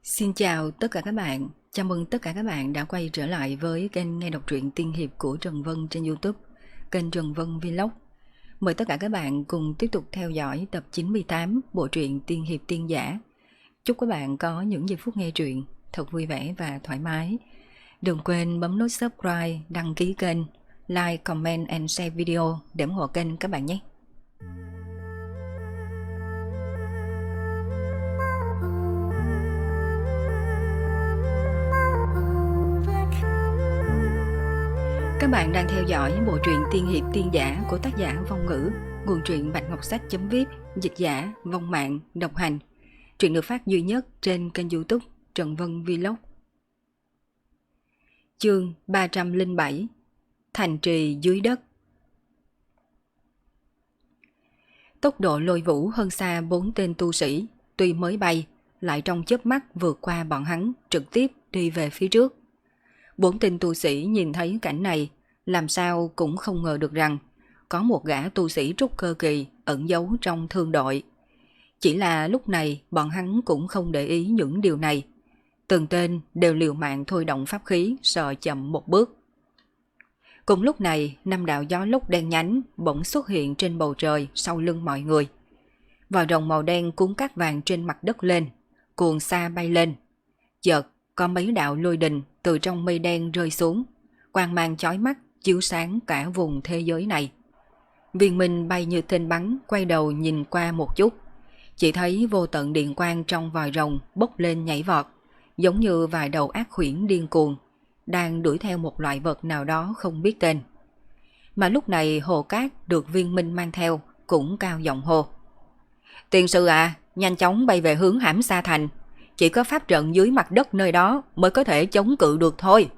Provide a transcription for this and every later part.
Xin chào tất cả các bạn, chào mừng tất cả các bạn đã quay trở lại với kênh nghe đọc truyện tiên hiệp của Trần Vân trên YouTube, kênh Trần Vân Vlog. Mời tất cả các bạn cùng tiếp tục theo dõi tập 98 bộ truyện tiên hiệp tiên giả. Chúc các bạn có những giây phút nghe truyện thật vui vẻ và thoải mái. Đừng quên bấm nút subscribe, đăng ký kênh, like, comment and share video để ủng hộ kênh các bạn nhé. Các bạn đang theo dõi bộ truyện tiên hiệp tiên giả của tác giả Vong Ngữ, nguồn truyện Bạch Ngọc Sách.vip, dịch giả Vong Mạng, độc hành. Truyện được phát duy nhất trên kênh YouTube Trần Vân Vlog. Chương 307: Thành trì dưới đất. Tốc độ Lôi Vũ hơn xa 4 tên tu sĩ, tuy mới bay, lại trong chớp mắt vượt qua bọn hắn, trực tiếp đi về phía trước. 4 tên tu sĩ nhìn thấy cảnh này, làm sao cũng không ngờ được rằng có một gã tu sĩ trúc cơ kỳ ẩn giấu trong thương đội. Chỉ là lúc này bọn hắn cũng không để ý những điều này. Từng tên đều liều mạng thôi động pháp khí, sợ chậm một bước. Cùng lúc này, 5 đạo gió lốc đen nhánh bỗng xuất hiện trên bầu trời sau lưng mọi người. Vòi rồng màu đen cuốn cát vàng trên mặt đất lên, cuồng sa bay lên. Chợt có mấy đạo lôi đình từ trong mây đen rơi xuống, quang mang chói mắt chiếu sáng cả vùng thế giới này. Viên Minh bay như tên bắn, quay đầu nhìn qua một chút, chỉ thấy vô tận điện quang trong vòi rồng bốc lên nhảy vọt, giống như vài đầu ác quyển điên cuồng đang đuổi theo một loại vật nào đó không biết tên. Mà lúc này Hồ Cát được Viên Minh mang theo cũng cao giọng hô: "Tiền sư à, nhanh chóng bay về hướng Hãm Sa Thành, chỉ có pháp trận dưới mặt đất nơi đó mới có thể chống cự được thôi."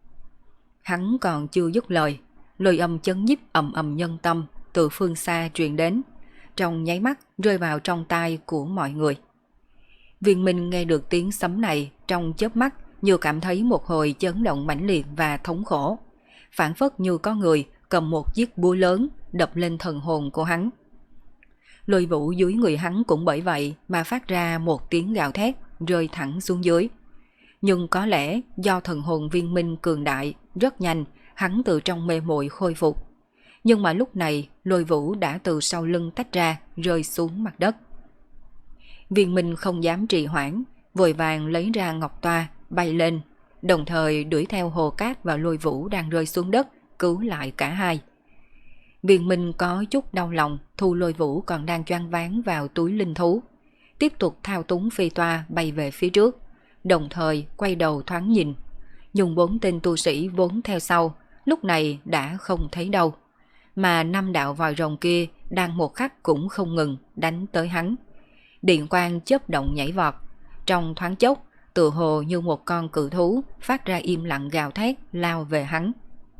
Hắn còn chưa dứt lời, lôi âm chấn nhiếp ầm ầm nhân tâm từ phương xa truyền đến, trong nháy mắt rơi vào trong tai của mọi người. Viên Minh nghe được tiếng sấm này, trong chớp mắt như cảm thấy một hồi chấn động mãnh liệt và thống khổ, phảng phất như có người cầm một chiếc búa lớn đập lên thần hồn của hắn. Lôi vũ dưới người hắn cũng bởi vậy mà phát ra một tiếng gào thét, rơi thẳng xuống dưới. Nhưng có lẽ do thần hồn Viên Minh cường đại, rất nhanh hắn từ trong mê muội khôi phục. Nhưng mà lúc này Lôi vũ đã từ sau lưng tách ra, rơi xuống mặt đất. Viên Minh không dám trì hoãn, vội vàng lấy ra ngọc toa bay lên, đồng thời đuổi theo Hồ Cát và Lôi vũ đang rơi xuống đất, cứu lại cả hai. Viên Minh có chút đau lòng thu Lôi vũ còn đang choáng váng vào túi linh thú, tiếp tục thao túng phi toa bay về phía trước, đồng thời quay đầu thoáng nhìn. Nhưng 4 tên tu sĩ vốn theo sau lúc này đã không thấy đâu, mà 5 đạo vòi rồng kia đang một khắc cũng không ngừng đánh tới hắn. Điện quang chớp động nhảy vọt, trong thoáng chốc tựa hồ như một con cự thú phát ra im lặng gào thét lao về hắn.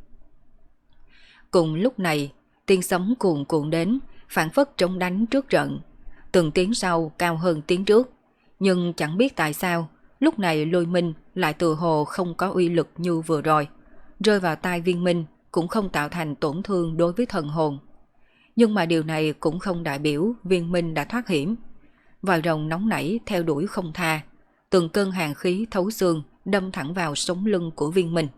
Cùng lúc này tiếng sấm cuồn cuộn đến, phảng phất trống đánh trước trận, từng tiếng sau cao hơn tiếng trước. Nhưng chẳng biết tại sao lúc này Lôi Minh lại tựa hồ không có uy lực như vừa rồi, rơi vào tai Viên Minh cũng không tạo thành tổn thương đối với thần hồn. Nhưng mà điều này cũng không đại biểu Viên Minh đã thoát hiểm. Vòi rồng nóng nảy theo đuổi không tha, từng cơn hàn khí thấu xương đâm thẳng vào sống lưng của Viên Minh.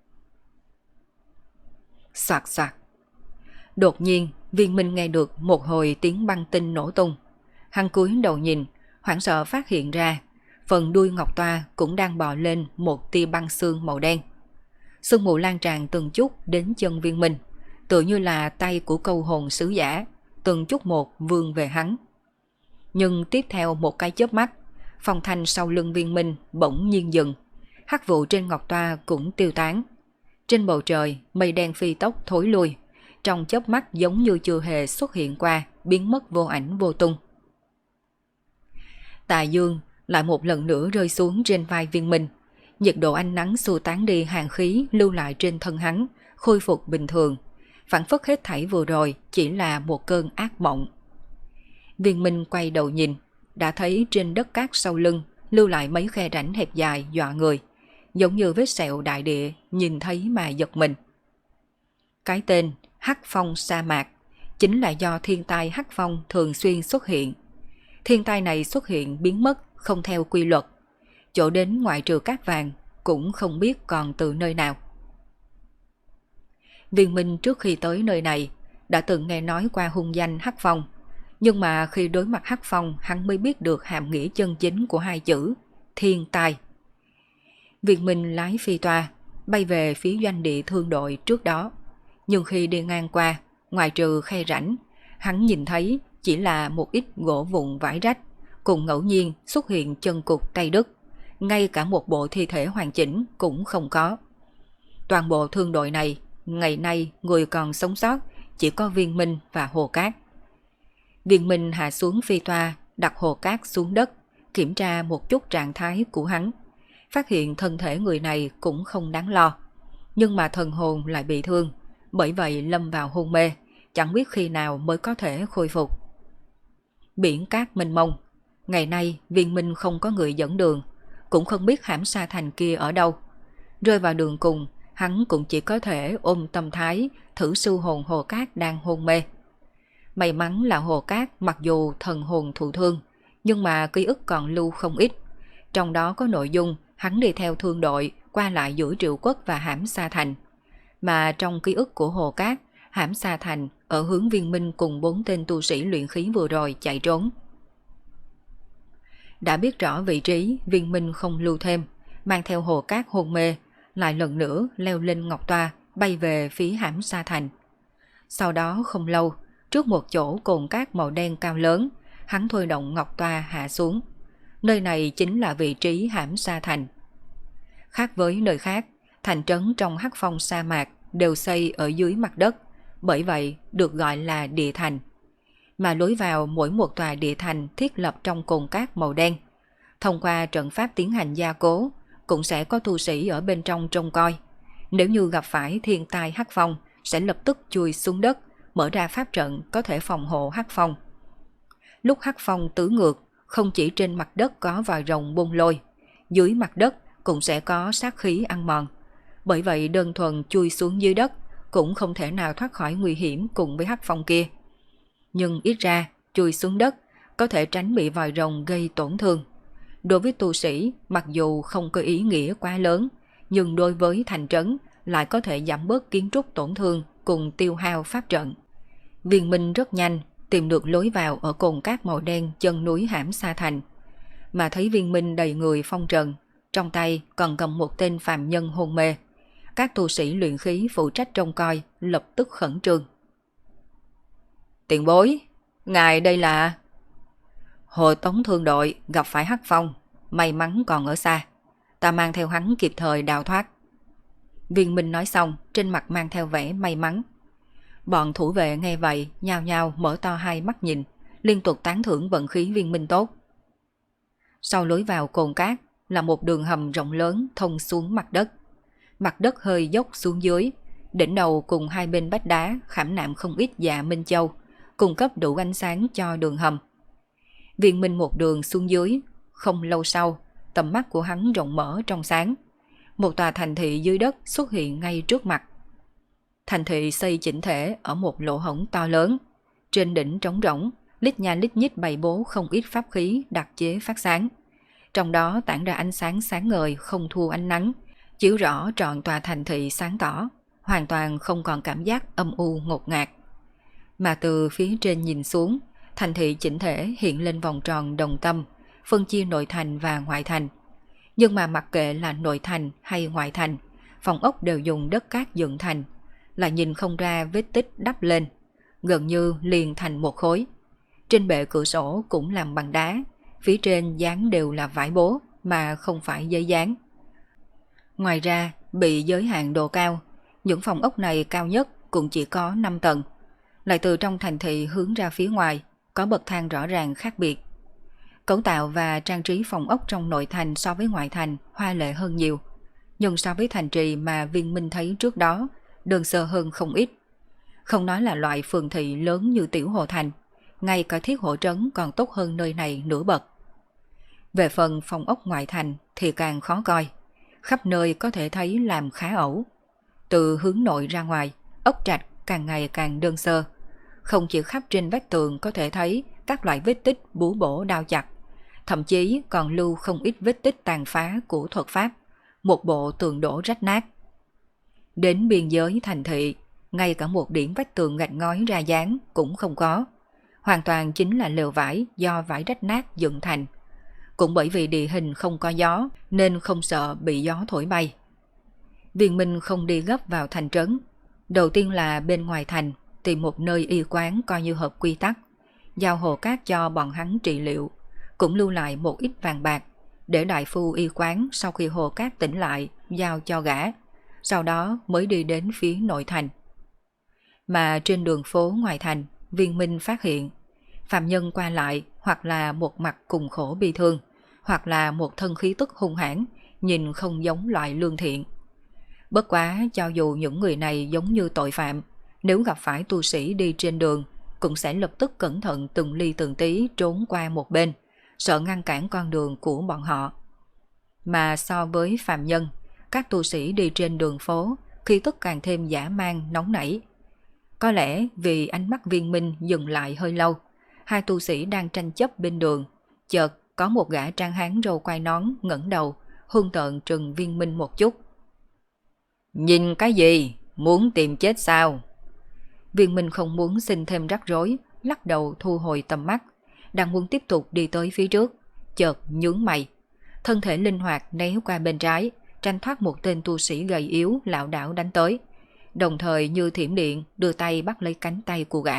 Soạt soạt. Đột nhiên Viên Minh nghe được một hồi tiếng băng tinh nổ tung. Hắn cúi đầu nhìn, hoảng sợ phát hiện ra phần đuôi ngọc toa cũng đang bò lên một tia băng sương màu đen. Sương mù lan tràn từng chút đến chân Viên Minh, tựa như là tay của câu hồn sứ giả, từng chút một vươn về hắn. Nhưng tiếp theo một cái chớp mắt, phong thanh sau lưng Viên Minh bỗng nhiên dừng, hắc vụ trên ngọc toa cũng tiêu tán. Trên bầu trời mây đen phi tốc thối lui, trong chớp mắt giống như chưa hề xuất hiện qua, biến mất vô ảnh vô tung. Tà dương lại một lần nữa rơi xuống trên vai Viên Minh, nhiệt độ ánh nắng xua tán đi hàn khí lưu lại trên thân hắn, khôi phục bình thường, phảng phất hết thảy vừa rồi chỉ là một cơn ác mộng. Viên Minh quay đầu nhìn, đã thấy trên đất cát sau lưng lưu lại mấy khe rãnh hẹp dài dọa người, giống như vết sẹo đại địa, nhìn thấy mà giật mình. Cái tên Hắc Phong sa mạc chính là do thiên tai Hắc Phong thường xuyên xuất hiện. Thiên tai này xuất hiện biến mất không theo quy luật, chỗ đến ngoại trừ cát vàng cũng không biết còn từ nơi nào. Viên Minh trước khi tới nơi này đã từng nghe nói qua hung danh Hắc Phong, nhưng mà khi đối mặt Hắc Phong hắn mới biết được hàm nghĩa chân chính của hai chữ thiên tai. Viên Minh lái phi toa bay về phía doanh địa thương đội trước đó, nhưng khi đi ngang qua, ngoài trừ khe rãnh, hắn nhìn thấy chỉ là một ít gỗ vụn vải rách, cùng ngẫu nhiên xuất hiện chân cụt tay đứt, ngay cả một bộ thi thể hoàn chỉnh cũng không có. Toàn bộ thương đội này, ngày nay người còn sống sót chỉ có Viên Minh và Hồ Cát. Viên Minh hạ xuống phi toa, đặt Hồ Cát xuống đất, kiểm tra một chút trạng thái của hắn, phát hiện thân thể người này cũng không đáng lo, nhưng mà thần hồn lại bị thương, bởi vậy lâm vào hôn mê, chẳng biết khi nào mới có thể khôi phục. Biển cát mênh mông, ngày nay Viên Minh không có người dẫn đường, cũng không biết hãm sa thành kia ở đâu. Rơi vào đường cùng, hắn cũng chỉ có thể ôm tâm thái thử siêu hồn Hồ Cát đang hôn mê. May mắn là Hồ Cát mặc dù thần hồn thụ thương, nhưng mà ký ức còn lưu không ít, trong đó có nội dung hắn đi theo thương đội qua lại giữa Triệu Quốc và hãm sa thành. Mà trong ký ức của Hồ Cát, hãm sa thành ở hướng Viên Minh cùng 4 tên tu sĩ luyện khí vừa rồi chạy trốn. Đã biết rõ vị trí, Viên Minh không lưu thêm, mang theo Hồ Cát hôn mê, lại lần nữa leo lên ngọc toa bay về phía hãm sa thành. Sau đó không lâu, trước một chỗ cồn cát màu đen cao lớn, hắn thôi động ngọc toa hạ xuống. Nơi này chính là vị trí hãm sa thành. Khác với nơi khác, thành trấn trong Hắc Phong sa mạc đều xây ở dưới mặt đất, bởi vậy được gọi là địa thành. Mà lối vào mỗi một tòa địa thành thiết lập trong cồn cát màu đen. Thông qua trận pháp tiến hành gia cố, cũng sẽ có tu sĩ ở bên trong trông coi. Nếu như gặp phải thiên tai Hắc Phong, sẽ lập tức chui xuống đất, mở ra pháp trận có thể phòng hộ Hắc Phong. Lúc Hắc Phong tứ ngược, không chỉ trên mặt đất có vòi rồng bung lôi, dưới mặt đất cũng sẽ có sát khí ăn mòn. Bởi vậy đơn thuần chui xuống dưới đất cũng không thể nào thoát khỏi nguy hiểm cùng với Hắc Phong kia. Nhưng ít ra chui xuống đất có thể tránh bị vòi rồng gây tổn thương. Đối với tu sĩ mặc dù không có ý nghĩa quá lớn, nhưng đối với thành trấn lại có thể giảm bớt kiến trúc tổn thương cùng tiêu hao pháp trận. Viên Minh rất nhanh tìm được lối vào ở cồn cát màu đen chân núi hãm sa thành. Mà thấy Viên Minh đầy người phong trần, trong tay còn cầm một tên phàm nhân hôn mê. Các tu sĩ luyện khí phụ trách trông coi lập tức khẩn trương. Tiền bối, ngài đây là... Hộ tống thương đội gặp phải Hắc Phong, may mắn còn ở xa, ta mang theo hắn kịp thời đào thoát. Viên Minh nói xong, trên mặt mang theo vẻ may mắn. Bọn thủ vệ nghe vậy, nhao nhao mở to hai mắt nhìn, liên tục tán thưởng vận khí Viên Minh tốt. Sau lối vào cồn cát là một đường hầm rộng lớn thông xuống mặt đất. Mặt đất hơi dốc xuống dưới, đỉnh đầu cùng hai bên vách đá khảm nạm không ít dạ minh châu, cung cấp đủ ánh sáng cho đường hầm. Viên Minh một đường xuống dưới, không lâu sau, tầm mắt của hắn rộng mở trong sáng. Một tòa thành thị dưới đất xuất hiện ngay trước mặt. Thành thị xây chỉnh thể ở một lỗ hổng to lớn. Trên đỉnh trống rỗng, lít nha lít nhít bày bố không ít pháp khí đặc chế phát sáng. Trong đó tản ra ánh sáng sáng ngời không thua ánh nắng, chiếu rõ trọn tòa thành thị sáng tỏ, hoàn toàn không còn cảm giác âm u ngột ngạt. Mà từ phía trên nhìn xuống, thành thị chỉnh thể hiện lên vòng tròn đồng tâm, phân chia nội thành và ngoại thành. Nhưng mà mặc kệ là nội thành hay ngoại thành, phòng ốc đều dùng đất cát dựng thành, lại nhìn không ra vết tích đắp lên, gần như liền thành một khối. Trên bệ cửa sổ cũng làm bằng đá, phía trên dán đều là vải bố mà không phải giấy dán. Ngoài ra, bị giới hạn độ cao, những phòng ốc này cao nhất cũng chỉ có 5 tầng. Lại từ trong thành thị hướng ra phía ngoài, có bậc thang rõ ràng khác biệt. Cấu tạo và trang trí phòng ốc trong nội thành so với ngoại thành hoa lệ hơn nhiều. Nhưng so với thành trì mà Viên Minh thấy trước đó, đơn sơ hơn không ít. Không nói là loại phường thị lớn như Tiểu Hồ Thành, ngay cả thiết hộ trấn còn tốt hơn nơi này nửa bậc. Về phần phòng ốc ngoại thành thì càng khó coi, khắp nơi có thể thấy làm khá ẩu. Từ hướng nội ra ngoài, ốc trạch càng ngày càng đơn sơ. Không chỉ khắp trên vách tường có thể thấy các loại vết tích búa bổ đao chặt, thậm chí còn lưu không ít vết tích tàn phá của thuật pháp, một bộ tường đổ rách nát. Đến biên giới thành thị, ngay cả một điểm vách tường gạch ngói ra dáng cũng không có, hoàn toàn chính là lều vải do vải rách nát dựng thành. Cũng bởi vì địa hình không có gió nên không sợ bị gió thổi bay. Viên Minh không đi gấp vào thành trấn. Đầu tiên là bên ngoài thành tìm một nơi y quán coi như hợp quy tắc, giao hồ cát cho bọn hắn trị liệu, cũng lưu lại một ít vàng bạc để đại phu y quán sau khi hồ cát tỉnh lại giao cho gã, sau đó mới đi đến phía nội thành. Mà trên đường phố ngoài thành, Viên Minh phát hiện phạm nhân qua lại hoặc là một mặt cùng khổ bi thương, hoặc là một thân khí tức hung hãn, nhìn không giống loại lương thiện. Bất quá cho dù những người này giống như tội phạm, nếu gặp phải tu sĩ đi trên đường, cũng sẽ lập tức cẩn thận từng ly từng tí trốn qua một bên, sợ ngăn cản con đường của bọn họ. Mà so với phạm nhân, các tu sĩ đi trên đường phố khí tức càng thêm dã man nóng nảy. Có lẽ vì ánh mắt Viên Minh dừng lại hơi lâu, hai tu sĩ đang tranh chấp bên đường, chợt có một gã tráng hán râu quai nón ngẩng đầu, hung tợn trừng Viên Minh một chút. Nhìn cái gì? Muốn tìm chết sao? Viên Minh không muốn xin thêm rắc rối, lắc đầu thu hồi tầm mắt, đang muốn tiếp tục đi tới phía trước, chợt nhướng mày. Thân thể linh hoạt né qua bên trái, tranh thoát một tên tu sĩ gầy yếu lảo đảo đánh tới, đồng thời như thiểm điện đưa tay bắt lấy cánh tay của gã.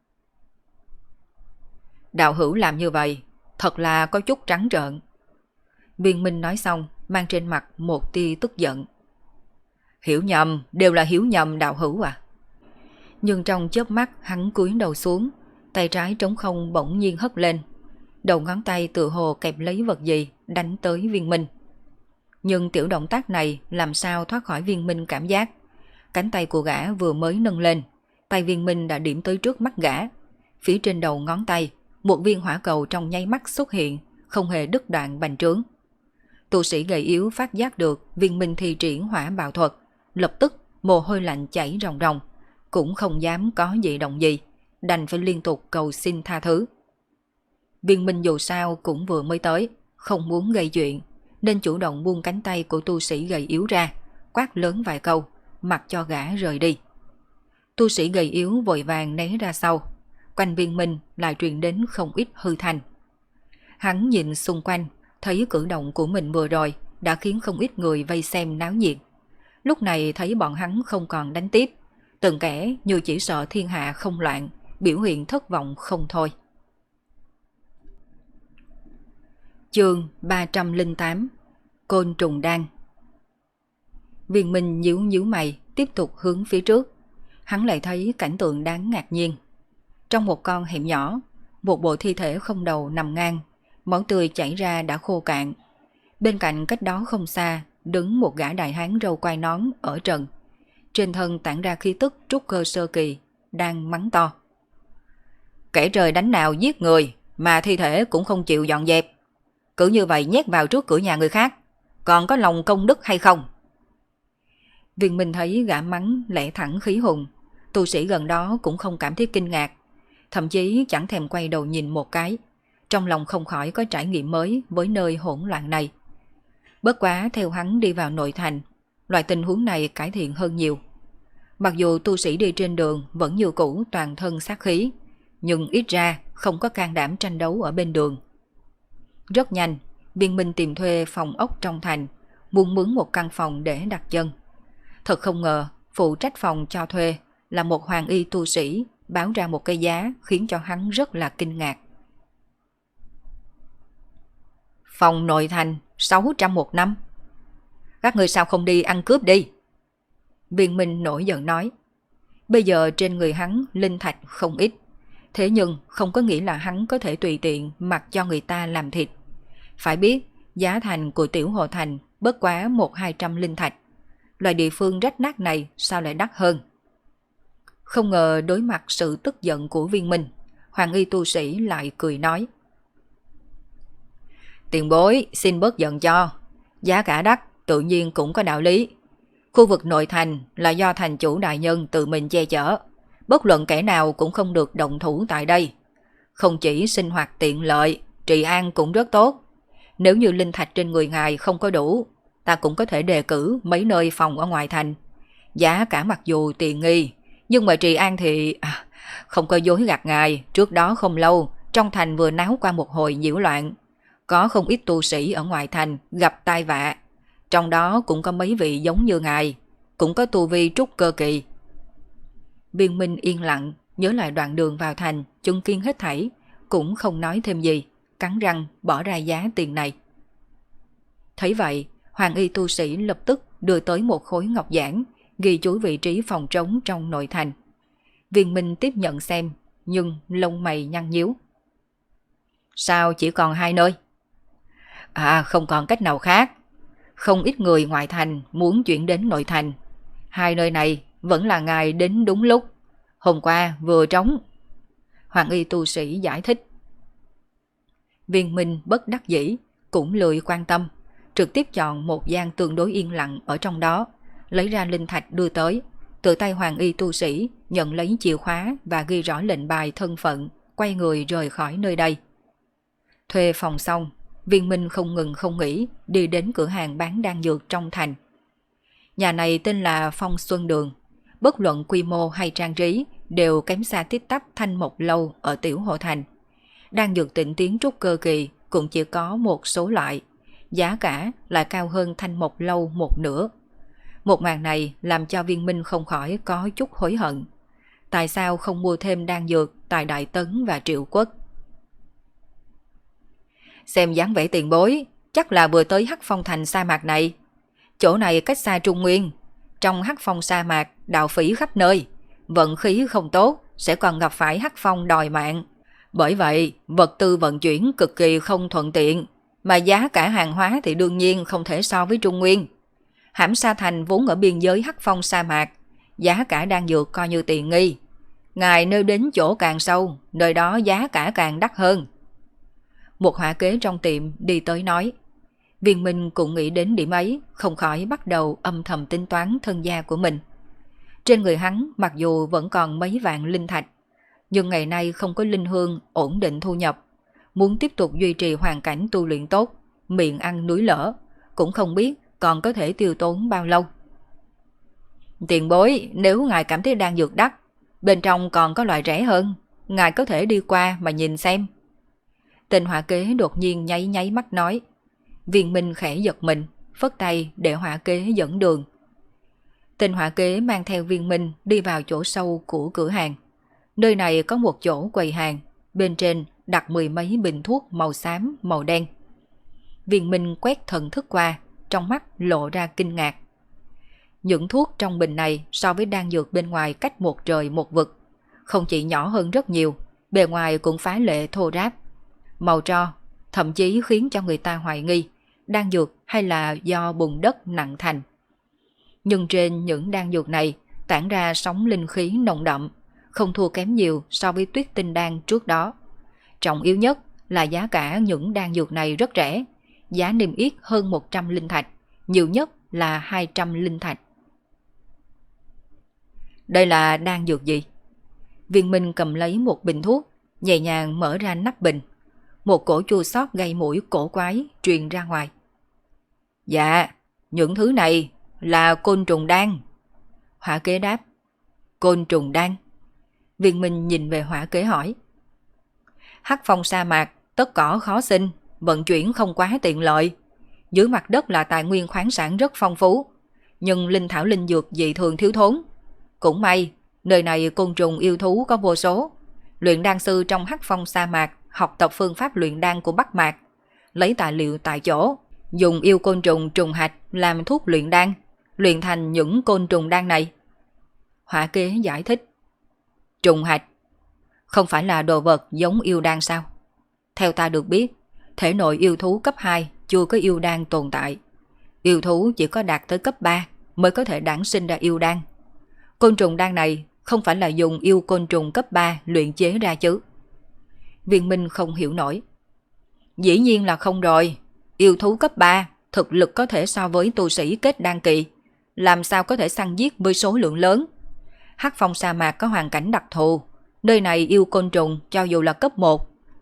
Đạo hữu làm như vậy, thật là có chút trắng trợn. Viên Minh nói xong, mang trên mặt một tia tức giận. Hiểu nhầm, đều là hiểu nhầm đạo hữu à. Nhưng trong chớp mắt hắn cúi đầu xuống, tay trái trống không bỗng nhiên hất lên. Đầu ngón tay tự hồ kẹp lấy vật gì, đánh tới Viên Minh. Nhưng tiểu động tác này làm sao thoát khỏi Viên Minh cảm giác. Cánh tay của gã vừa mới nâng lên, tay Viên Minh đã điểm tới trước mắt gã. Phía trên đầu ngón tay, một viên hỏa cầu trong nháy mắt xuất hiện, không hề đứt đoạn bành trướng. Tu sĩ gầy yếu phát giác được Viên Minh thi triển hỏa bạo thuật, lập tức mồ hôi lạnh chảy ròng ròng, cũng không dám có dị động gì, đành phải liên tục cầu xin tha thứ. Viên Minh dù sao cũng vừa mới tới, không muốn gây chuyện, nên chủ động buông cánh tay của tu sĩ gầy yếu ra, quát lớn vài câu, mặc cho gã rời đi. Tu sĩ gầy yếu vội vàng né ra sau, quanh Viên Minh lại truyền đến không ít hư thanh. Hắn nhìn xung quanh, thấy cử động của mình vừa rồi đã khiến không ít người vây xem náo nhiệt. Lúc này thấy bọn hắn không còn đánh tiếp, từng kẻ như chỉ sợ thiên hạ không loạn, biểu hiện thất vọng không thôi. Chương 308 Côn trùng đan. Viên Minh nhíu nhíu mày, tiếp tục hướng phía trước. Hắn lại thấy cảnh tượng đáng ngạc nhiên. Trong một con hẻm nhỏ, một bộ thi thể không đầu nằm ngang, máu tươi chảy ra đã khô cạn. Bên cạnh cách đó không xa, đứng một gã đại hán râu quai nón ở trần. Trên thân tản ra khí tức trúc cơ sơ kỳ, đang mắng to. Kẻ trời đánh nào giết người, mà thi thể cũng không chịu dọn dẹp. Cứ như vậy nhét vào trước cửa nhà người khác, còn có lòng công đức hay không? Viên Minh thấy gã mắng lẽ thẳng khí hùng, tu sĩ gần đó cũng không cảm thấy kinh ngạc, thậm chí chẳng thèm quay đầu nhìn một cái, trong lòng không khỏi có trải nghiệm mới với nơi hỗn loạn này. Bất quá theo hắn đi vào nội thành, loại tình huống này cải thiện hơn nhiều. Mặc dù tu sĩ đi trên đường vẫn như cũ toàn thân sát khí, nhưng ít ra không có can đảm tranh đấu ở bên đường. Rất nhanh, Viên Minh tìm thuê phòng ốc trong thành, muốn mướn một căn phòng để đặt chân. Thật không ngờ, phụ trách phòng cho thuê là một hoàng y tu sĩ, báo ra một cái giá khiến cho hắn rất là kinh ngạc. Phòng nội thành 600 một năm. Các người sao không đi ăn cướp đi? Viên Minh nổi giận nói. Bây giờ trên người hắn linh thạch không ít, thế nhưng không có nghĩa là hắn có thể tùy tiện mặc cho người ta làm thịt. Phải biết, giá thành của tiểu hồ thành bất quá 100-200 linh thạch. Loại địa phương rách nát này sao lại đắt hơn? Không ngờ đối mặt sự tức giận của Viên Minh, hoàng y tu sĩ lại cười nói. Tiền bối xin bớt giận cho, giá cả đắt tự nhiên cũng có đạo lý. Khu vực nội thành là do thành chủ đại nhân tự mình che chở, bất luận kẻ nào cũng không được động thủ tại đây. Không chỉ sinh hoạt tiện lợi, trị an cũng rất tốt. Nếu như linh thạch trên người ngài không có đủ, ta cũng có thể đề cử mấy nơi phòng ở ngoài thành. Giá cả mặc dù tiện nghi, nhưng mà trị an thì... không có dối gạt ngài, trước đó không lâu, trong thành vừa náo qua một hồi nhiễu loạn. Có không ít tu sĩ ở ngoài thành gặp tai vạ. Trong đó cũng có mấy vị giống như ngài, cũng có tu vi trúc cơ kỳ. Viên Minh yên lặng, nhớ lại đoạn đường vào thành, chứng kiến hết thảy, cũng không nói thêm gì, cắn răng bỏ ra giá tiền này. Thấy vậy, Hoàng y tu sĩ lập tức đưa tới một khối ngọc giản, ghi chú vị trí phòng trống trong nội thành. Viên Minh tiếp nhận xem, nhưng lông mày nhăn nhíu. Sao chỉ còn 2 nơi? Không còn cách nào khác. Không ít người ngoại thành muốn chuyển đến nội thành. 2 nơi này vẫn là ngài đến đúng lúc. Hôm qua vừa trống. Hoàng y tu sĩ giải thích. Viên Minh bất đắc dĩ, cũng lười quan tâm, trực tiếp chọn một gian tương đối yên lặng ở trong đó, lấy ra linh thạch đưa tới, tự tay Hoàng y tu sĩ nhận lấy chìa khóa và ghi rõ lệnh bài thân phận, quay người rời khỏi nơi đây. Thuê phòng xong, Viên Minh không ngừng không nghỉ đi đến cửa hàng bán đan dược trong thành. Nhà này tên là Phong Xuân Đường, bất luận quy mô hay trang trí đều kém xa tít tắp Thanh Mộc Lâu ở Tiểu Hồ Thành. Đan dược tịnh tiến trúc cơ kỳ cũng chỉ có một số loại, giá cả lại cao hơn Thanh Mộc Lâu một nửa. Một màn này làm cho Viên Minh không khỏi có chút hối hận. Tại sao không mua thêm đan dược tại Đại Tấn và Triệu Quốc? Xem dáng vẻ tiền bối, chắc là vừa tới Hắc Phong thành sa mạc này. Chỗ này cách xa Trung Nguyên. Trong Hắc Phong sa mạc, đạo phỉ khắp nơi. Vận khí không tốt, sẽ còn gặp phải Hắc Phong đòi mạng. Bởi vậy, vật tư vận chuyển cực kỳ không thuận tiện. Mà giá cả hàng hóa thì đương nhiên không thể so với Trung Nguyên. Hãm Sa Thành vốn ở biên giới Hắc Phong sa mạc, giá cả đang dược coi như tiện nghi. Ngài nơi đến chỗ càng sâu, nơi đó giá cả càng đắt hơn. Một họa kế trong tiệm đi tới nói. Viên Minh cũng nghĩ đến điểm ấy, không khỏi bắt đầu âm thầm tính toán thân gia của mình. Trên người hắn mặc dù vẫn còn mấy vạn linh thạch, nhưng ngày nay không có linh hương ổn định thu nhập. Muốn tiếp tục duy trì hoàn cảnh tu luyện tốt, miệng ăn núi lở, cũng không biết còn có thể tiêu tốn bao lâu. Tiền bối, nếu ngài cảm thấy đan dược đắt, bên trong còn có loại rẻ hơn, ngài có thể đi qua mà nhìn xem. Tên họa kế đột nhiên nháy nháy mắt nói. Viên Minh khẽ giật mình, phất tay để họa kế dẫn đường. Tên họa kế mang theo Viên Minh đi vào chỗ sâu của cửa hàng. Nơi này có một chỗ quầy hàng, bên trên đặt 10 mấy bình thuốc màu xám, màu đen. Viên Minh quét thần thức qua, trong mắt lộ ra kinh ngạc. Những thuốc trong bình này so với đan dược bên ngoài cách một trời một vực, không chỉ nhỏ hơn rất nhiều, bề ngoài cũng phá lệ thô ráp. Màu tro, thậm chí khiến cho người ta hoài nghi đan dược hay là do bùn đất nặng thành. Nhưng trên những đan dược này tản ra sóng linh khí nồng đậm, không thua kém nhiều so với Tuyết Tinh đan trước đó. Trọng yếu nhất là giá cả những đan dược này rất rẻ, giá niêm yết hơn 100 linh thạch, nhiều nhất là 200 linh thạch. Đây là đan dược gì? Viên Minh cầm lấy một bình thuốc, nhẹ nhàng mở ra nắp bình. Một cổ chua xót gây mũi cổ quái truyền ra ngoài. Dạ, những thứ này là côn trùng đan. Hỏa kế đáp. Côn trùng đan? Viên Minh nhìn về hỏa kế hỏi. Hắc Phong sa mạc, tất cỏ khó sinh, vận chuyển không quá tiện lợi. Dưới mặt đất là tài nguyên khoáng sản rất phong phú, nhưng linh thảo linh dược dị thường thiếu thốn. Cũng may, nơi này côn trùng yêu thú có vô số. Luyện đan sư trong Hắc Phong sa mạc học tập phương pháp luyện đan của Bắc Mạc, lấy tài liệu tại chỗ, dùng yêu côn trùng trùng hạch làm thuốc luyện đan, luyện thành những côn trùng đan này. Hỏa kế giải thích. Trùng hạch không phải là đồ vật giống yêu đan sao? Theo ta được biết, thể nội yêu thú cấp 2 chưa có yêu đan tồn tại. Yêu thú chỉ có đạt tới cấp 3 mới có thể đản sinh ra yêu đan. Côn trùng đan này không phải là dùng yêu côn trùng cấp 3 luyện chế ra chứ? Viên Minh không hiểu nổi. Dĩ nhiên là không rồi. Yêu thú cấp 3 thực lực có thể so với tu sĩ kết đan kỳ, làm sao có thể săn giết với số lượng lớn. Hắc Phong sa mạc có hoàn cảnh đặc thù, nơi này yêu côn trùng cho dù là cấp 1,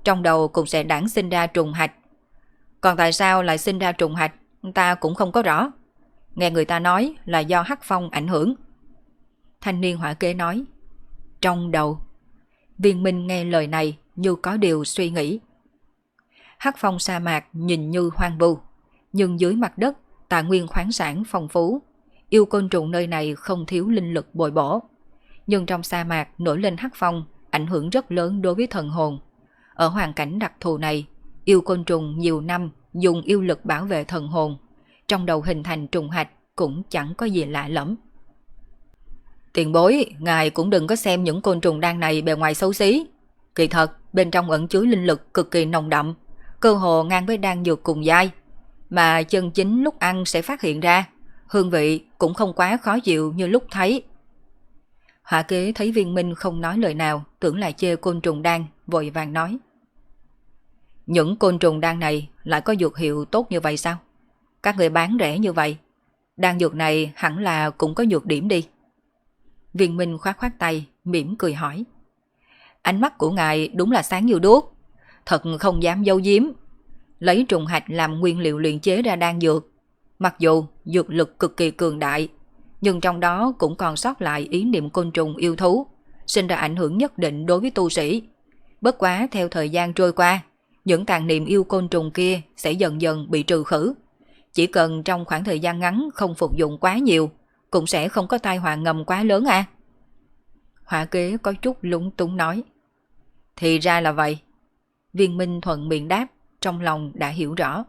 trong đầu cũng sẽ đản sinh ra trùng hạch. Còn tại sao lại sinh ra trùng hạch, ta cũng không có rõ. Nghe người ta nói là do hắc phong ảnh hưởng. Thanh niên hỏa kế nói. Trong đầu. Viên Minh nghe lời này như có điều suy nghĩ. Hắc phong sa mạc nhìn như hoang vu, nhưng dưới mặt đất tài nguyên khoáng sản phong phú, yêu côn trùng nơi này không thiếu linh lực bồi bổ. Nhưng trong sa mạc nổi lên hắc phong ảnh hưởng rất lớn đối với thần hồn. Ở hoàn cảnh đặc thù này, yêu côn trùng nhiều năm dùng yêu lực bảo vệ thần hồn, trong đầu hình thành trùng hạch cũng chẳng có gì lạ lẫm. Tiền bối, ngài cũng đừng có xem những côn trùng đan này bề ngoài xấu xí. Kỳ thật, bên trong ẩn chứa linh lực cực kỳ nồng đậm, cơ hồ ngang với đan dược cùng giai, mà chân chính lúc ăn sẽ phát hiện ra, hương vị cũng không quá khó chịu như lúc thấy. Hỏa kế thấy Viên Minh không nói lời nào, tưởng là chê côn trùng đan, vội vàng nói. Những côn trùng đan này lại có dược hiệu tốt như vậy sao? Các người bán rẻ như vậy, đan dược này hẳn là cũng có nhược điểm đi. Viên Minh khoát khoát tay, mỉm cười hỏi. Ánh mắt của ngài đúng là sáng như đuốc, thật không dám giấu giếm. Lấy trùng hạch làm nguyên liệu luyện chế ra đan dược, mặc dù dược lực cực kỳ cường đại, nhưng trong đó cũng còn sót lại ý niệm côn trùng yêu thú, sinh ra ảnh hưởng nhất định đối với tu sĩ. Bất quá theo thời gian trôi qua, những tàn niệm yêu côn trùng kia sẽ dần dần bị trừ khử. Chỉ cần trong khoảng thời gian ngắn không phục dụng quá nhiều, cũng sẽ không có tai họa ngầm quá lớn à. Hỏa kế có chút lúng túng nói. Thì ra là vậy. Viên Minh thuận miệng đáp, trong lòng đã hiểu rõ.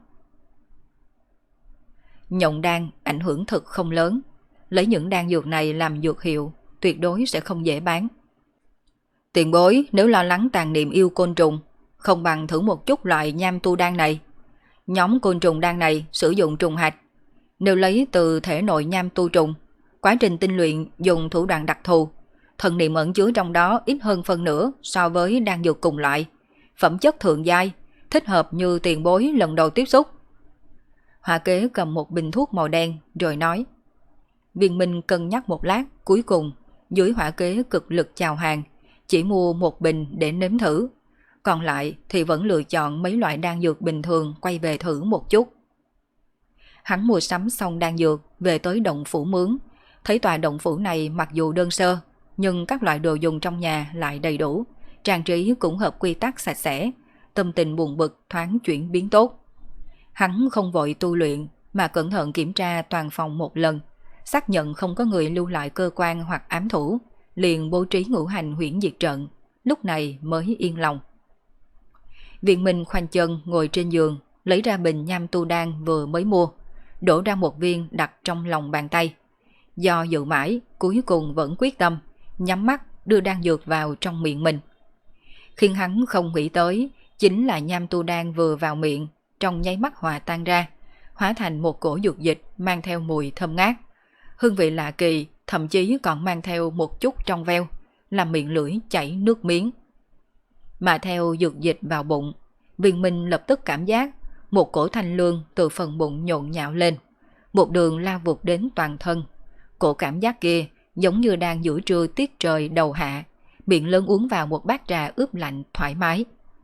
Nhộng đan ảnh hưởng thực không lớn, lấy những đan dược này làm dược hiệu tuyệt đối sẽ không dễ bán. Tiền bối nếu lo lắng tàn niệm yêu côn trùng, không bằng thử một chút loại nham tu đan này. Nhóm côn trùng đan này sử dụng trùng hạch, nếu lấy từ thể nội nham tu trùng, quá trình tinh luyện dùng thủ đoạn đặc thù, thần niệm ẩn chứa trong đó ít hơn phân nửa so với đan dược cùng loại, phẩm chất thượng giai, thích hợp như tiền bối lần đầu tiếp xúc. Hỏa kế cầm một bình thuốc màu đen rồi nói. Viên Minh cân nhắc một lát, cuối cùng dưới hỏa kế cực lực chào hàng, chỉ mua một bình để nếm thử, còn lại thì vẫn lựa chọn mấy loại đan dược bình thường quay về thử một chút. Hắn mua sắm xong đan dược về tới động phủ mướn, thấy tòa động phủ này mặc dù đơn sơ, nhưng các loại đồ dùng trong nhà lại đầy đủ, trang trí cũng hợp quy tắc sạch sẽ, tâm tình buồn bực thoáng chuyển biến tốt. Hắn không vội tu luyện mà cẩn thận kiểm tra toàn phòng một lần, xác nhận không có người lưu lại cơ quan hoặc ám thủ, liền bố trí ngũ hành huyễn diệt trận, lúc này mới yên lòng. Viên Minh khoanh chân ngồi trên giường, lấy ra bình nham tu đan vừa mới mua, đổ ra một viên đặt trong lòng bàn tay. Do dự mãi, cuối cùng vẫn quyết tâm, nhắm mắt đưa đan dược vào trong miệng mình. Khiến hắn không nghĩ tới, chính là nham tu đan vừa vào miệng, trong nháy mắt hòa tan ra, hóa thành một cổ dược dịch mang theo mùi thơm ngát. Hương vị lạ kỳ, thậm chí còn mang theo một chút trong veo, làm miệng lưỡi chảy nước miếng. Mà theo dược dịch vào bụng, Viên Minh lập tức cảm giác một cổ thanh lương từ phần bụng nhộn nhạo lên, một đường lao vụt đến toàn thân. Cổ cảm giác kia giống như đang giữa trưa tiết trời đầu hạ, miệng lớn uống vào một bát trà ướp lạnh thoải mái.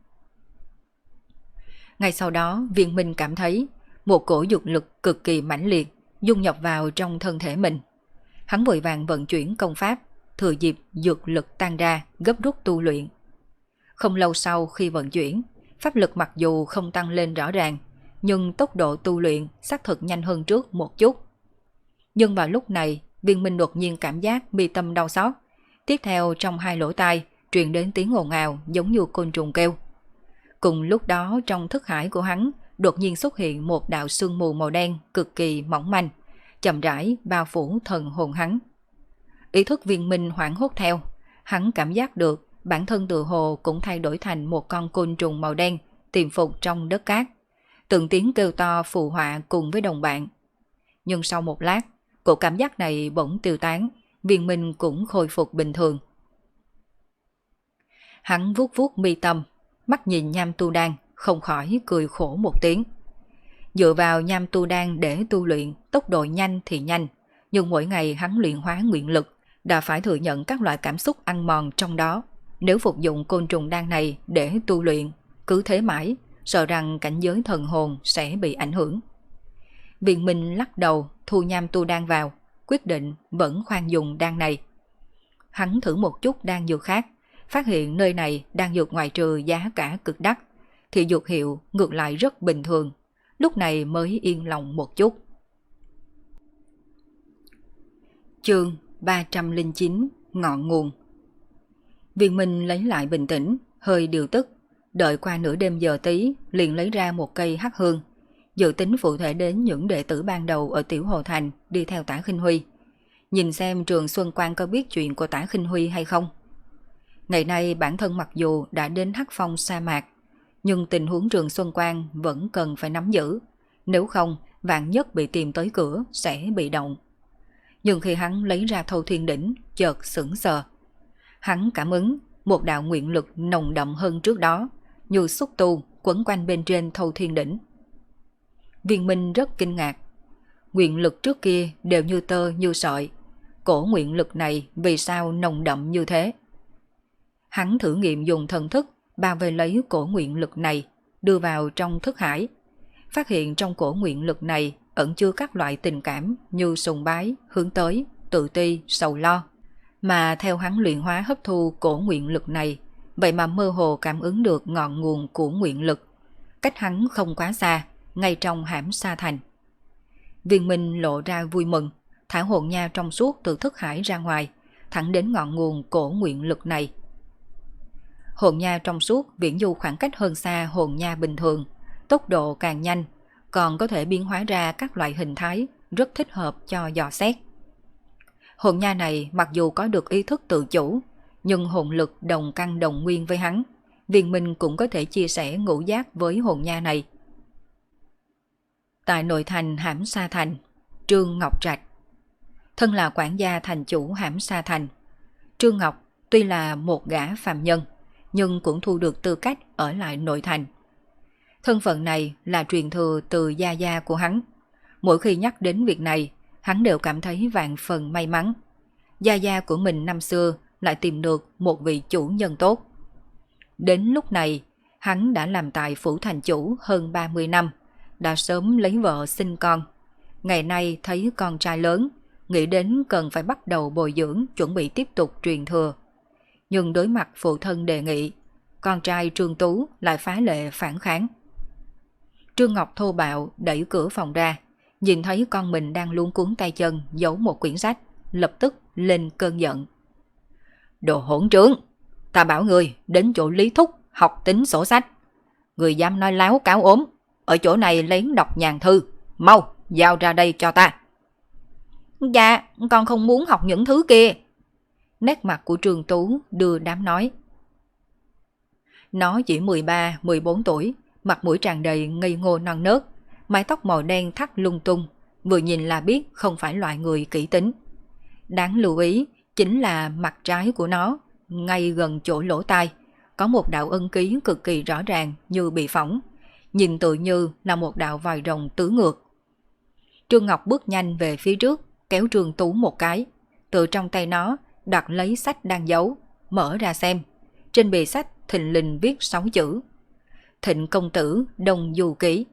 Ngay sau đó Viên Minh cảm thấy một cổ dục lực cực kỳ mãnh liệt dung nhập vào trong thân thể mình. Hắn vội vàng vận chuyển công pháp, thừa dịp dược lực tan ra gấp rút tu luyện. Không lâu sau khi vận chuyển, pháp lực mặc dù không tăng lên rõ ràng, nhưng tốc độ tu luyện xác thực nhanh hơn trước một chút. Nhưng vào lúc này, Viên Minh đột nhiên cảm giác mi tâm đau xót. Tiếp theo trong hai lỗ tai truyền đến tiếng ồn ào giống như côn trùng kêu. Cùng lúc đó trong thức hải của hắn đột nhiên xuất hiện một đạo sương mù màu đen cực kỳ mỏng manh, chậm rãi bao phủ thần hồn hắn. Ý thức Viên Minh hoảng hốt theo, hắn cảm giác được bản thân tự hồ cũng thay đổi thành một con côn trùng màu đen tiềm phục trong đất cát, từng tiếng kêu to phù họa cùng với đồng bạn. Nhưng sau một lát, cổ cảm giác này bỗng tiêu tán, Viên Minh cũng khôi phục bình thường. Hắn vuốt vuốt mi tâm, mắt nhìn nham tu đan, không khỏi cười khổ một tiếng. Dựa vào nham tu đan để tu luyện, tốc độ nhanh thì nhanh, nhưng mỗi ngày hắn luyện hóa nguyện lực, đã phải thừa nhận các loại cảm xúc ăn mòn trong đó. Nếu phục dụng côn trùng đan này để tu luyện, cứ thế mãi, sợ rằng cảnh giới thần hồn sẽ bị ảnh hưởng. Viên Minh lắc đầu thu nham tu đan vào, quyết định vẫn khoan dùng đan này. Hắn thử một chút đan dược khác, phát hiện nơi này đan dược ngoại trừ giá cả cực đắt, thì dược hiệu ngược lại rất bình thường, lúc này mới yên lòng một chút. Chương 309 Ngọn nguồn. Viên Minh lấy lại bình tĩnh, hơi điều tức, đợi qua nửa đêm giờ tí liền lấy ra một cây hắc hương, dự tính phụ thể đến những đệ tử ban đầu ở Tiểu Hồ Thành đi theo Tả Khinh Huy, nhìn xem Trường Xuân Quan có biết chuyện của Tả Khinh Huy hay không. Ngày nay bản thân mặc dù đã đến Hắc Phong sa mạc, nhưng tình huống Trường Xuân Quan vẫn cần phải nắm giữ, nếu không vạn nhất bị tìm tới cửa sẽ bị động. Nhưng khi hắn lấy ra Thâu Thiên Đỉnh, chợt sững sờ. Hắn cảm ứng một đạo nguyện lực nồng đậm hơn trước đó, như xúc tu quấn quanh bên trên Thâu Thiên Đỉnh. Viên Minh rất kinh ngạc. Nguyện lực trước kia đều như tơ như sợi, cổ nguyện lực này vì sao nồng đậm như thế? Hắn thử nghiệm dùng thần thức bao vây lấy cổ nguyện lực này, đưa vào trong thức hải, phát hiện trong cổ nguyện lực này ẩn chứa các loại tình cảm như sùng bái, hướng tới, tự ti, sầu lo. Mà theo hắn luyện hóa hấp thu cổ nguyện lực này, vậy mà mơ hồ cảm ứng được ngọn nguồn của nguyện lực, cách hắn không quá xa, ngay trong hãm sa thành. Viên Minh lộ ra vui mừng, thả hồn nha trong suốt từ thức hải ra ngoài, thẳng đến ngọn nguồn cổ nguyện lực này. Hồn nha trong suốt viễn du khoảng cách hơn xa hồn nha bình thường, tốc độ càng nhanh, còn có thể biến hóa ra các loại hình thái rất thích hợp cho dò xét. Hồn nha này mặc dù có được ý thức tự chủ, nhưng hồn lực đồng căn đồng nguyên với hắn, Viên Minh cũng có thể chia sẻ ngũ giác với hồn nha này. Tại nội thành Hãm Sa Thành, Trương Ngọc Trạch. Thân là quản gia thành chủ Hãm Sa Thành, Trương Ngọc tuy là một gã phàm nhân, nhưng cũng thu được tư cách ở lại nội thành. Thân phận này là truyền thừa từ gia gia của hắn. Mỗi khi nhắc đến việc này, hắn đều cảm thấy vạn phần may mắn. Gia gia của mình năm xưa lại tìm được một vị chủ nhân tốt. Đến lúc này, hắn đã làm tại phủ thành chủ hơn 30 năm, đã sớm lấy vợ sinh con. Ngày nay thấy con trai lớn, nghĩ đến cần phải bắt đầu bồi dưỡng, chuẩn bị tiếp tục truyền thừa. Nhưng đối mặt phụ thân đề nghị, con trai Trương Tú lại phá lệ phản kháng. Trương Ngọc thô bạo đẩy cửa phòng ra, nhìn thấy con mình đang luống cuống tay chân giấu một quyển sách, lập tức lên cơn giận. Đồ hỗn trướng, ta bảo người đến chỗ Lý Thúc học tính sổ sách. Người dám nói láo cáo ốm, ở chỗ này lén đọc nhàn thư, mau giao ra đây cho ta. Dạ, con không muốn học những thứ kia. Nét mặt của Trương Tú đưa đám nói. Nó chỉ 13-14 tuổi, mặt mũi tràn đầy ngây ngô non nớt, mái tóc màu đen thắt lung tung, vừa nhìn là biết không phải loại người kỹ tính. Đáng lưu ý chính là mặt trái của nó, ngay gần chỗ lỗ tai, có một đạo ân ký cực kỳ rõ ràng như bị phỏng, nhìn tự như là một đạo vòi rồng tứ ngược. Trương Ngọc bước nhanh về phía trước, kéo Trương Tú một cái, từ trong tay nó đặt lấy sách đang giấu, mở ra xem. Trên bìa sách thình lình viết 6 chữ: Thịnh công tử Đông Du Ký.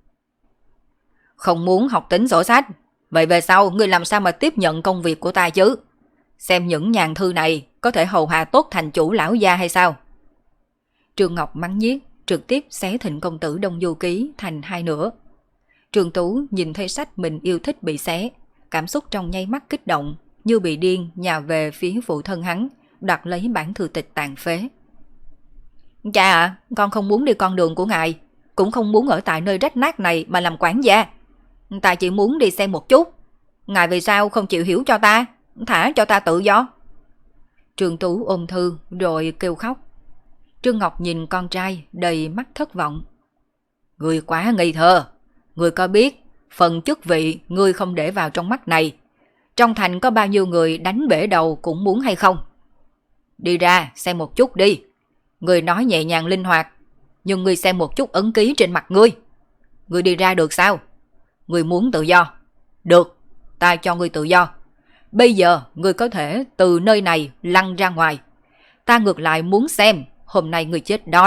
Không muốn học tính sổ sách, vậy về sau ngươi làm sao mà tiếp nhận công việc của ta chứ? Xem những nhàn thư này có thể hầu hạ tốt thành chủ lão gia hay sao? Trương Ngọc mắng nhiếc, trực tiếp xé Thịnh công tử Đông Du Ký thành hai nửa. Trương Tú nhìn thấy sách mình yêu thích bị xé, cảm xúc trong nháy mắt kích động, như bị điên nhào về phía phụ thân hắn, đoạt lấy bản thư tịch tàn phế. Cha ạ, con không muốn đi con đường của ngài, cũng không muốn ở tại nơi rách nát này mà làm quản gia. Ta chỉ muốn đi xem một chút. Ngài vì sao không chịu hiểu cho ta, thả cho ta tự do? Trương Tú ôm thư rồi kêu khóc. Trương Ngọc nhìn con trai đầy mắt thất vọng. Ngươi quá ngây thơ, ngươi có biết phần chức vị ngươi không để vào trong mắt này. Trong thành có bao nhiêu người đánh bể đầu cũng muốn hay không? Đi ra xem một chút đi. Ngươi nói nhẹ nhàng linh hoạt, nhưng ngươi xem một chút ấn ký trên mặt ngươi. Ngươi đi ra được sao? Ngươi muốn tự do? Được, ta cho ngươi tự do. Bây giờ ngươi có thể từ nơi này lăn ra ngoài. Ta ngược lại muốn xem hôm nay ngươi chết đói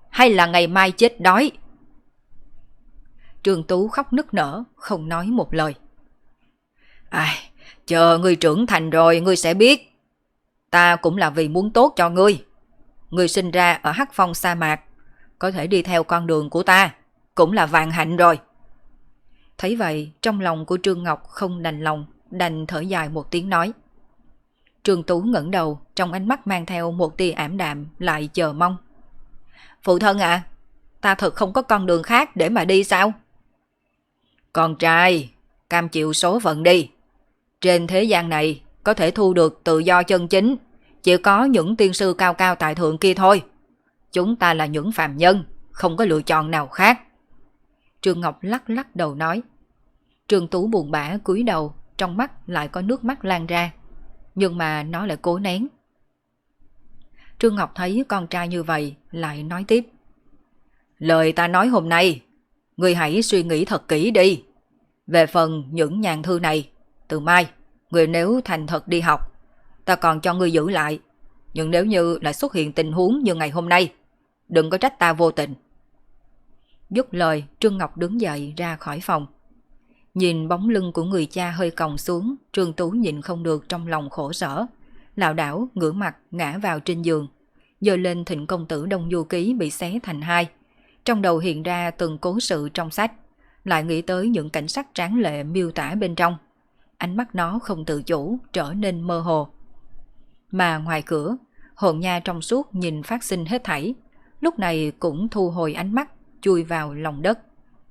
hay là ngày mai chết đói? Trương Tú khóc nức nở, không nói một lời. Ai, chờ ngươi trưởng thành rồi ngươi sẽ biết. Ta cũng là vì muốn tốt cho ngươi. Ngươi sinh ra ở Hắc Phong sa mạc, có thể đi theo con đường của ta, cũng là vạn hạnh rồi. Thấy vậy, trong lòng của Trương Ngọc không đành lòng, đành thở dài một tiếng nói. Trương Tú ngẩng đầu, trong ánh mắt mang theo một tia ảm đạm, lại chờ mong. Phụ thân ạ, ta thật không có con đường khác để mà đi sao? Con trai, cam chịu số phận đi. Trên thế gian này, có thể thu được tự do chân chính, chỉ có những tiên sư cao cao tại thượng kia thôi. Chúng ta là những phàm nhân, không có lựa chọn nào khác. Trương Ngọc lắc lắc đầu nói. Trương Tú buồn bã cúi đầu, trong mắt lại có nước mắt lan ra, nhưng mà nó lại cố nén. Trương Ngọc thấy con trai như vậy, lại nói tiếp. Lời ta nói hôm nay, ngươi hãy suy nghĩ thật kỹ đi. Về phần những nhàn thư này, từ mai, ngươi nếu thành thật đi học, ta còn cho ngươi giữ lại. Nhưng nếu như lại xuất hiện tình huống như ngày hôm nay, đừng có trách ta vô tình. Dứt lời, Trương Ngọc đứng dậy ra khỏi phòng. Nhìn bóng lưng của người cha hơi còng xuống, Trương Tú nhịn không được trong lòng khổ sở, lảo đảo ngửa mặt ngã vào trên giường, giơ lên Thịnh công tử Đông Du Ký bị xé thành hai. Trong đầu hiện ra từng cố sự trong sách, lại nghĩ tới những cảnh sắc tráng lệ miêu tả bên trong. Ánh mắt nó không tự chủ trở nên mơ hồ. Mà ngoài cửa, hồn nha trong suốt nhìn phát sinh hết thảy, lúc này cũng thu hồi ánh mắt, chui vào lòng đất.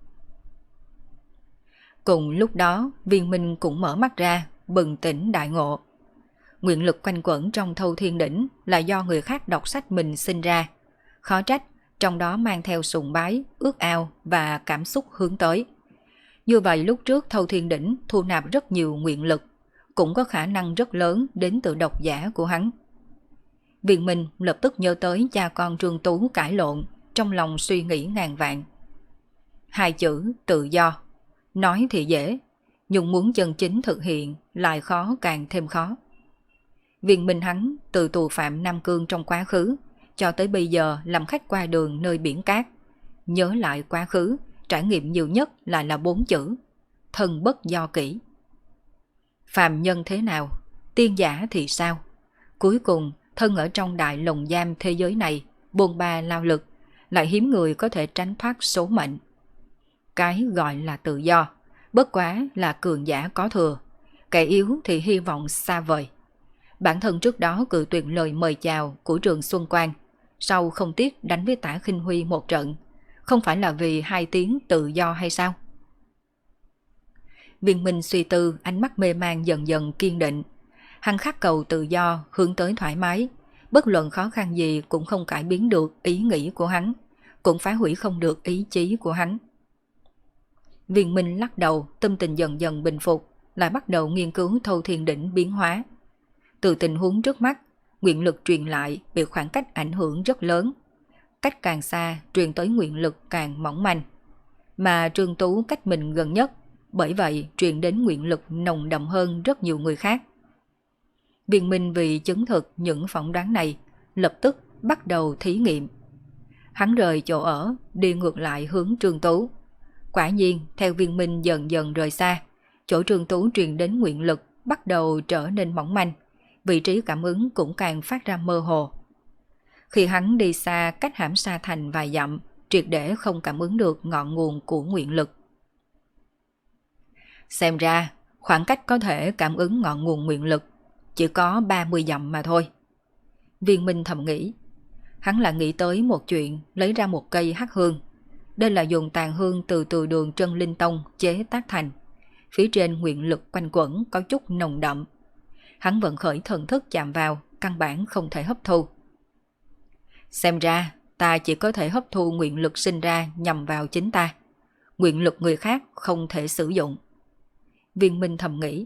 Cùng lúc đó, Viên Minh cũng mở mắt ra, bừng tỉnh đại ngộ. Nguyện lực quanh quẩn trong Thâu Thiên Đỉnh là do người khác đọc sách mình sinh ra. Khó trách, trong đó mang theo sùng bái, ước ao và cảm xúc hướng tới. Như vậy lúc trước Thâu Thiên Đỉnh thu nạp rất nhiều nguyện lực, cũng có khả năng rất lớn đến từ độc giả của hắn. Viên Minh lập tức nhớ tới cha con Trương Tú cãi lộn, trong lòng suy nghĩ ngàn vạn. Hai chữ tự do, nói thì dễ, nhưng muốn chân chính thực hiện lại khó càng thêm khó. Viên Minh hắn từ tù phạm Nam Cương trong quá khứ, cho tới bây giờ làm khách qua đường nơi biển cát. Nhớ lại quá khứ, trải nghiệm nhiều nhất lại là 4 chữ: thân bất do kỷ. Phàm nhân thế nào, tiên giả thì sao? Cuối cùng, thân ở trong đại lồng giam thế giới này, bôn ba lao lực, lại hiếm người có thể tránh thoát số mệnh. Cái gọi là tự do, bất quá là cường giả có thừa, kẻ yếu thì hy vọng xa vời. Bản thân trước đó cự tuyệt lời mời chào của Trường Xuân Quang, sau không tiếc đánh với Tả Khinh Huy một trận, không phải là vì 2 tiếng tự do hay sao? Viên Minh suy tư, ánh mắt mê man dần dần kiên định. Hắn khát cầu tự do, hướng tới thoải mái, bất luận khó khăn gì cũng không cải biến được ý nghĩ của hắn, cũng phá hủy không được ý chí của hắn. Viên Minh lắc đầu, tâm tình dần dần bình phục, lại bắt đầu nghiên cứu Thâu Thiên Đỉnh biến hóa. Từ tình huống trước mắt, nguyện lực truyền lại bị khoảng cách ảnh hưởng rất lớn. Cách càng xa, truyền tới nguyện lực càng mỏng manh. Mà Trương Tú cách mình gần nhất, bởi vậy truyền đến nguyện lực nồng đậm hơn rất nhiều người khác. Viên Minh vì chứng thực những phỏng đoán này, lập tức bắt đầu thí nghiệm. Hắn rời chỗ ở, đi ngược lại hướng Trương Tú. Quả nhiên, theo Viên Minh dần dần rời xa, chỗ Trương Tú truyền đến nguyện lực bắt đầu trở nên mỏng manh, vị trí cảm ứng cũng càng phát ra mơ hồ. Khi hắn đi xa cách Hãm Sa Thành vài dặm, triệt để không cảm ứng được ngọn nguồn của nguyện lực. Xem ra, khoảng cách có thể cảm ứng ngọn nguồn nguyện lực chỉ có 30 dặm mà thôi. Viên Minh thầm nghĩ. Hắn lại nghĩ tới một chuyện, lấy ra một cây hắc hương. Đây là dùng tàn hương từ đường Trân Linh Tông chế tác thành. Phía trên nguyện lực quanh quẩn có chút nồng đậm. Hắn vận khởi thần thức chạm vào, căn bản không thể hấp thu. Xem ra, ta chỉ có thể hấp thu nguyện lực sinh ra nhằm vào chính ta. Nguyện lực người khác không thể sử dụng. Viên Minh thầm nghĩ.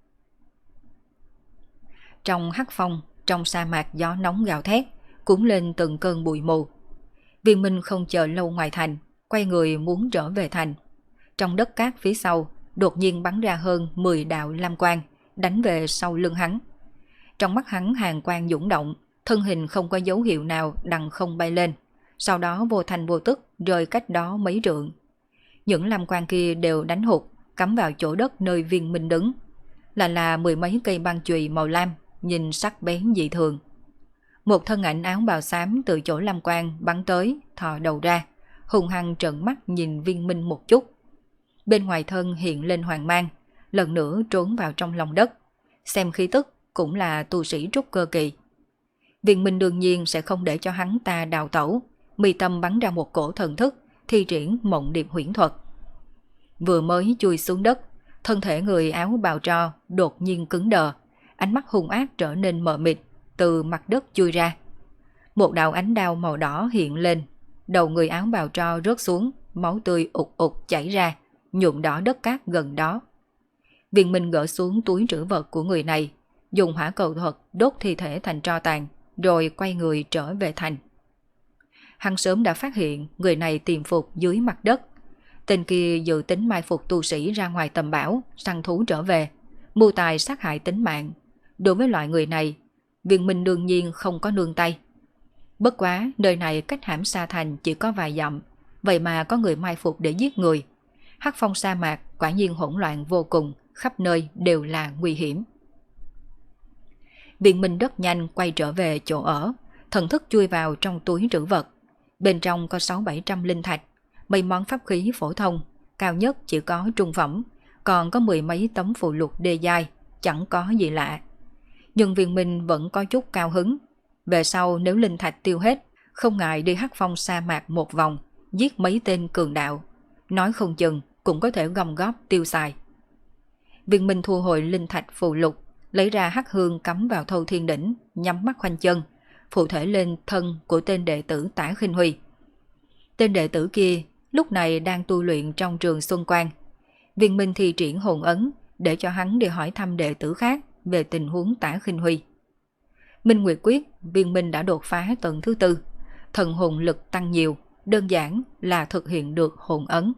Trong hắc phong, trong sa mạc gió nóng gào thét, cuốn lên từng cơn bụi mù. Viên Minh không chờ lâu ngoài thành, quay người muốn trở về thành. Trong đất cát phía sau, đột nhiên bắn ra hơn 10 đạo lam quang, đánh về sau lưng hắn. Trong mắt hắn hàn quang dũng động, thân hình không có dấu hiệu nào đằng không bay lên, sau đó vô thành vô tức rơi cách đó mấy trượng. Những lam quan kia đều đánh hụt, cắm vào chỗ đất nơi Viên Minh đứng, là mười mấy cây băng chùy màu lam, nhìn sắc bén dị thường. Một thân ảnh áo bào xám từ chỗ lam quan bắn tới, thò đầu ra, hung hăng trợn mắt nhìn Viên Minh một chút. Bên ngoài thân hiện lên hoàng mang, lần nữa trốn vào trong lòng đất, xem khí tức cũng là tu sĩ trúc cơ kỳ. Viên Minh đương nhiên sẽ không để cho hắn ta đào tẩu, mi tâm bắn ra một cổ thần thức, thi triển mộng điệp huyễn thuật. Vừa mới chui xuống đất, thân thể người áo bào tro đột nhiên cứng đờ, ánh mắt hung ác trở nên mờ mịt, từ mặt đất chui ra. Một đạo ánh đao màu đỏ hiện lên, đầu người áo bào tro rớt xuống, máu tươi ục ục chảy ra, nhuộm đỏ đất cát gần đó. Viên Minh gỡ xuống túi trữ vật của người này, dùng hỏa cầu thuật đốt thi thể thành tro tàn, rồi quay người trở về thành. Hắn sớm đã phát hiện người này tiềm phục dưới mặt đất. Tên kia dự tính mai phục tu sĩ ra ngoài tầm bão, săn thú trở về, mưu tài sát hại tính mạng. Đối với loại người này, Viên Minh đương nhiên không có nương tay. Bất quá, nơi này cách Hãm Sa Thành chỉ có vài dặm, vậy mà có người mai phục để giết người. Hắc phong sa mạc quả nhiên hỗn loạn vô cùng, khắp nơi đều là nguy hiểm. Viên Minh rất nhanh quay trở về chỗ ở, thần thức chui vào trong túi trữ vật. Bên trong có 600-700 linh thạch, mấy món pháp khí phổ thông, cao nhất chỉ có trung phẩm, còn có mười mấy tấm phù lục đê giai, chẳng có gì lạ. Nhưng Viên Minh vẫn có chút cao hứng. Về sau nếu linh thạch tiêu hết, không ngại đi Hắc phong sa mạc một vòng, giết mấy tên cường đạo. Nói không chừng cũng có thể gom góp tiêu xài. Viên Minh thu hồi linh thạch phù lục, lấy ra hắc hương cắm vào Thâu Thiên Đỉnh, nhắm mắt khoanh chân, phụ thể lên thân của tên đệ tử Tả Khinh Huy. Tên đệ tử kia lúc này đang tu luyện trong trường Xuân Quan. Viên Minh thi triển hồn ấn để cho hắn đi hỏi thăm đệ tử khác về tình huống Tả Khinh Huy. Minh Nguyệt Quyết, Viên Minh đã đột phá tầng thứ 4, thần hồn lực tăng nhiều, đơn giản là thực hiện được hồn ấn.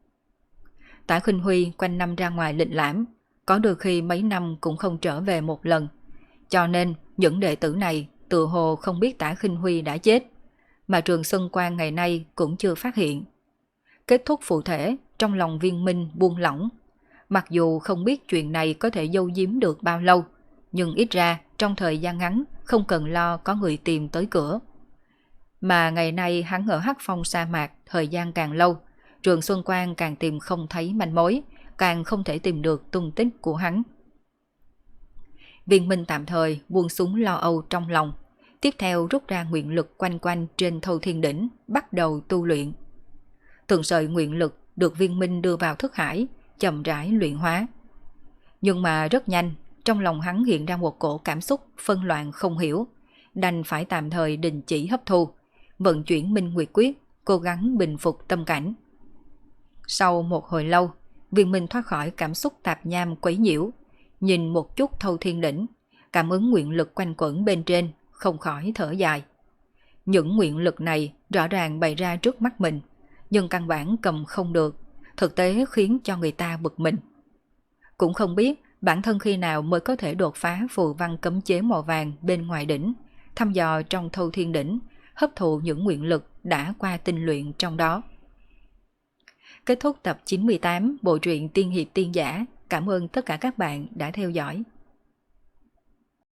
Tả Khinh Huy quanh năm ra ngoài lịch lãm, có đôi khi mấy năm cũng không trở về một lần, cho nên những đệ tử này tự hồ không biết Tả Khinh Huy đã chết, mà trường Xuân Quan ngày nay cũng chưa phát hiện. Kết thúc phụ thể, trong lòng Viên Minh buông lỏng. Mặc dù không biết chuyện này có thể giấu giếm được bao lâu, nhưng ít ra trong thời gian ngắn không cần lo có người tìm tới cửa. Mà ngày nay hắn ở Hắc phong sa mạc thời gian càng lâu, trường Xuân Quan càng tìm không thấy manh mối, càng không thể tìm được tung tích của hắn. Viên Minh tạm thời buông xuống lo âu trong lòng, tiếp theo rút ra nguyện lực quanh quanh trên Thâu Thiên Đỉnh, bắt đầu tu luyện. Từng sợi nguyện lực được Viên Minh đưa vào thức hải, chậm rãi luyện hóa. Nhưng mà rất nhanh, trong lòng hắn hiện ra một cổ cảm xúc phân loạn không hiểu, đành phải tạm thời đình chỉ hấp thu, vận chuyển Minh Nguyệt Quyết, cố gắng bình phục tâm cảnh. Sau một hồi lâu, Viên Minh thoát khỏi cảm xúc tạp nham quấy nhiễu, nhìn một chút Thâu Thiên Đỉnh, cảm ứng nguyện lực quanh quẩn bên trên, không khỏi thở dài. Những nguyện lực này rõ ràng bày ra trước mắt mình, nhưng căn bản cầm không được, thực tế khiến cho người ta bực mình. Cũng không biết bản thân khi nào mới có thể đột phá phù văn cấm chế màu vàng bên ngoài đỉnh, thăm dò trong Thâu Thiên Đỉnh, hấp thụ những nguyện lực đã qua tinh luyện trong đó. Kết thúc tập 98 bộ truyện Tiên Hiệp Tiên Giả. Cảm ơn tất cả các bạn đã theo dõi.